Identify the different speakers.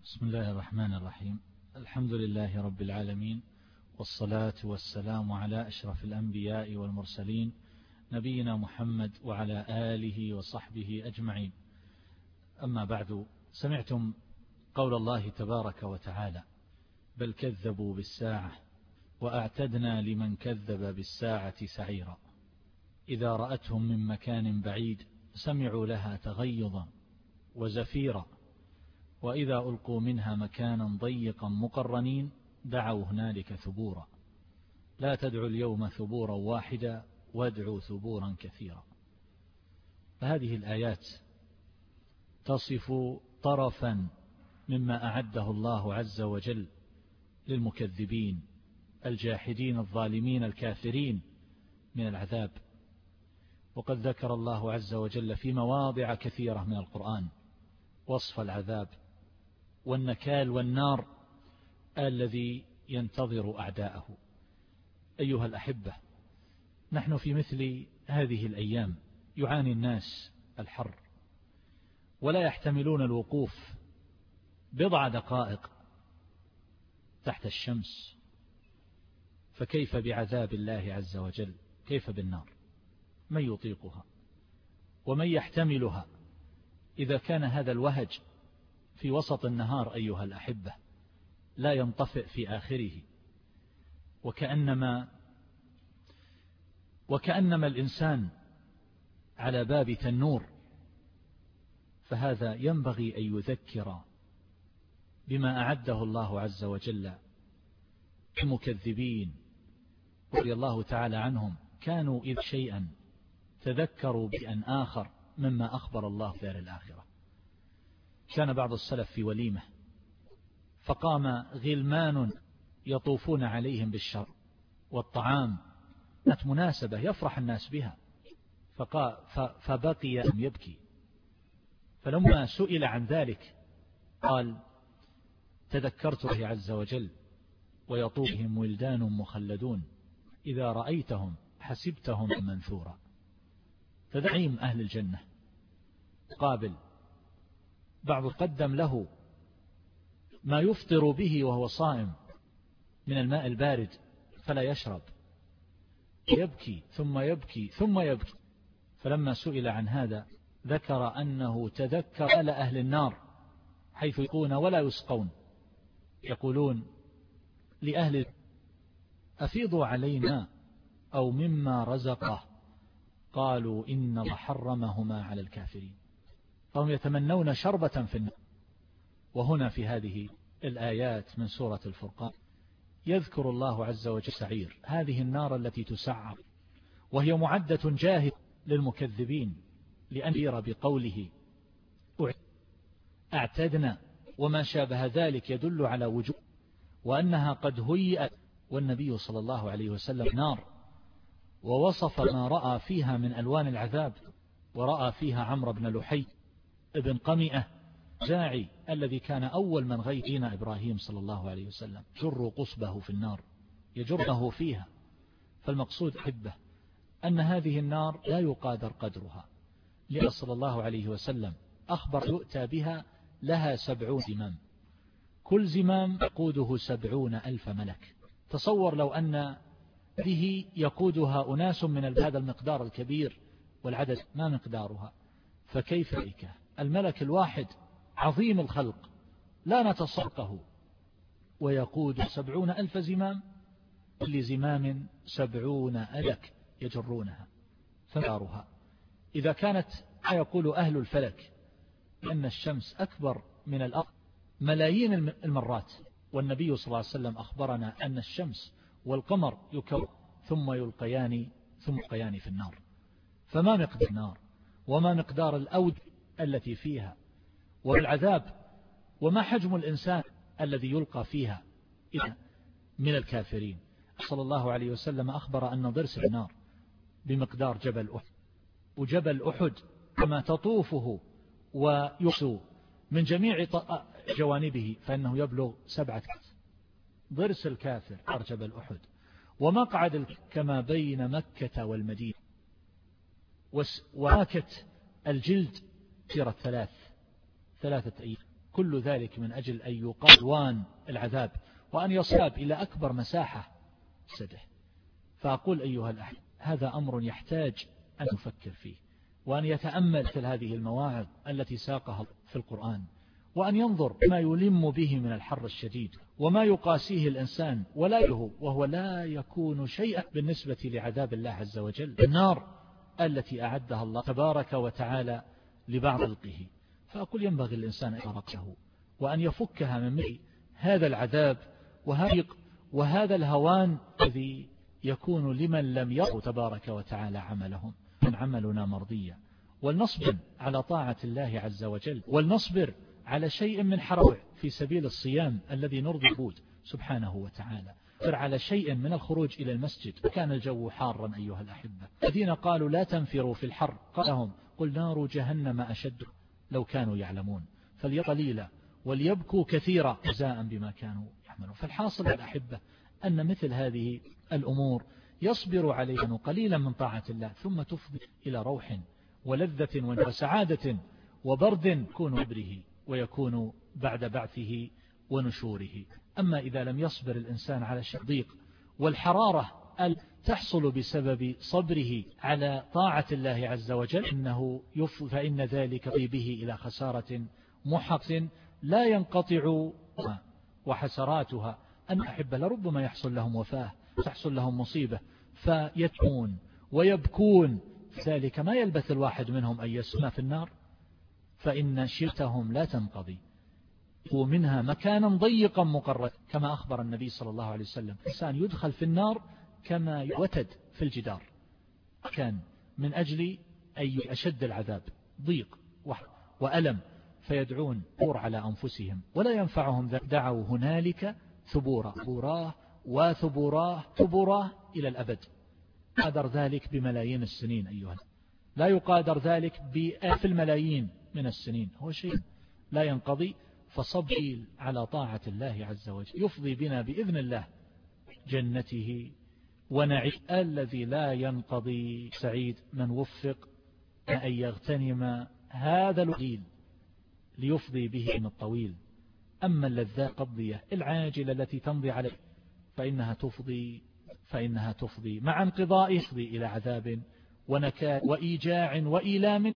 Speaker 1: بسم الله الرحمن الرحيم. الحمد لله رب العالمين، والصلاة والسلام على أشرف الأنبياء والمرسلين نبينا محمد وعلى آله وصحبه أجمعين. أما بعد، سمعتم قول الله تبارك وتعالى: بل كذبوا بالساعة وأعتدنا لمن كذب بالساعة سعيرا. إذا رأتهم من مكان بعيد سمعوا لها تغيظا وزفيرا، وإذا ألقوا منها مكانا ضيقا مقرنين دعوا هنالك ثبورا. لا تدعوا اليوم ثبورا واحدا وادعوا ثبورا كثيرا. فهذه الآيات تصف طرفا مما أعده الله عز وجل للمكذبين الجاحدين الظالمين الكافرين من العذاب. وقد ذكر الله عز وجل في مواضع كثيرة من القرآن وصف العذاب والنكال والنار الذي ينتظر أعداءه. أيها الأحبة، نحن في مثل هذه الأيام يعاني الناس الحر ولا يحتملون الوقوف بضع دقائق تحت الشمس، فكيف بعذاب الله عز وجل؟ كيف بالنار؟ من يطيقها ومن يحتملها إذا كان هذا الوهج في وسط النهار أيها الأحبة لا ينطفئ في آخره، وكأنما الإنسان على باب تنور. فهذا ينبغي أن يذكر بما أعده الله عز وجل المكذبين رضي الله تعالى عنهم. كانوا إذ شيئا تذكروا بأن آخر مما أخبر الله في دار الآخرة. كان بعض السلف في وليمة فقام غلمان يطوفون عليهم بالشر والطعام، كانت مناسبة يفرح الناس بها، فبقي يبكي. فلما سئل عن ذلك قال: تذكرت الله عز وجل ويطوفهم ولدان مخلدون إذا رأيتهم حسبتهم منثورا. فدعيم أهل الجنة قابل بعض قدم له ما يفطر به وهو صائم من الماء البارد فلا يشرب، يبكي ثم يبكي ثم يبكي. فلما سئل عن هذا ذكر أنه تذكر آل أهل النار حيث يقون ولا يسقون، يقولون لأهل: أفيضوا علينا أو مما رزقه، قالوا إن الله حرمهما على الكافرين. فهم يتمنون شربة في النار. وهنا في هذه الآيات من سورة الفرقان يذكر الله عز وجل سعير، هذه النار التي تسعر، وهي معدة جاهزة للمكذبين، لأن يرى بقوله أعتدنا وما شابه ذلك يدل على وجوب وأنها قد هيئت. والنبي صلى الله عليه وسلم نار ووصف ما رأى فيها من ألوان العذاب، ورأى فيها عمرو بن لحي ابن قمئة جاعي الذي كان أول من غيّن إبراهيم صلى الله عليه وسلم، جر قصبه في النار يجره فيها. فالمقصود أحبه أن هذه النار لا يقادر قدرها، لأن صلى الله عليه وسلم أخبر يؤتى بها لها 70 زمام، كل زمام يقوده 70,000 ملك. تصور لو أن به يقودها أناس من هذا المقدار الكبير والعدد ما مقدارها، فكيف بك الملك الواحد عظيم الخلق لا نتصدقه ويقود 70,000 زمام، كل زمام 70 ألك يجرونها. فمقدارها إذا كانت ما يقول أهل الفلك أن الشمس أكبر من الأرض ملايين المرات، والنبي صلى الله عليه وسلم أخبرنا أن الشمس والقمر يكون ثم يلقيان في النار. فما مقدار النار وما مقدار الأود التي فيها والعذاب، وما حجم الإنسان الذي يلقى فيها من الكافرين. صلى الله عليه وسلم أخبر أن ضرس النار بمقدار جبل أحد، وجبل أحد كما تطوفه ويحسو من جميع جوانبه فإنه يبلغ 7 ضرس الكافر جبل أحد. ومقعد كما بين مكة والمدينة، وماكة الجلد سيرة 3 أيام كل ذلك من أجل أن يقاوم العذاب وأن يصاب إلى أكبر مساحة سده. فأقول أيها الأحبة هذا أمر يحتاج أن نفكر فيه وأن يتأمل مثل هذه المواعظ التي ساقها في القرآن وأن ينظر ما يلم به من الحر الشديد وما يقاسيه الإنسان وهو لا يكون شيئا بالنسبة لعذاب الله عز وجل، النار التي أعدها الله تبارك وتعالى لبعض خلقه. فأقول ينبغي الإنسان أن يرقه وأن يفكها من هذا العذاب وهذا الهوان الذي يكون لمن لم يروا تبارك وتعالى عملهم. من عملنا مرضية، ولنصبر على طاعة الله عز وجل، ولنصبر على شيء من حرام في سبيل الصيام الذي نرضي بود سبحانه وتعالى، نصبر على شيء من الخروج إلى المسجد كان الجو حارا أيها الأحبة. الذين قالوا لا تنفروا في الحر قال لهم قل نار جهنم أشد لو كانوا يعلمون فليقليلا وليبكوا كثيرا جزاء بما كانوا يعملون. فالحاصل الأحبة أن مثل هذه الأمور يصبر عليها قليلا من طاعة الله ثم تفضي إلى روح ولذة وسعادة وبرد يكون عبره ويكون بعد بعثه ونشوره. أما إذا لم يصبر الإنسان على الضيق والحرارة تحصل بسبب صبره على طاعة الله عز وجل فإن ذلك به إلى خسارة محق لا ينقطع وحسراتها أن أحب لربما يحصل لهم وفاة تحصل لهم مصيبة فيتمون ويبكون، ذلك ما يلبث الواحد منهم أن يسمى في النار فإن شرتهم لا تنقضي ومنها مكانا ضيقا مقرد كما أخبر النبي صلى الله عليه وسلم الإنسان يدخل في النار كما يوتد في الجدار كان من أجل أي أشد العذاب ضيق وألم فيدعون ثبور على أنفسهم ولا ينفعهم دعوا هنالك ثبوراه وثبوراه إلى الأبد. قادر ذلك بملايين السنين أيها، لا يقادر ذلك بآلاف الملايين من السنين، هو شيء لا ينقضي. فصبر على طاعة الله عز وجل يفضي بنا بإذن الله جنته ونعيم الذي لا ينقضي. سعيد من وفق أن يغتنم هذا الوقيل ليفضي به من الطويل. أما اللذات قضية العاجلة التي تمضي عليه فإنها تفضي مع انقضائه إلى عذاب ونكال وإيجاع وإيلام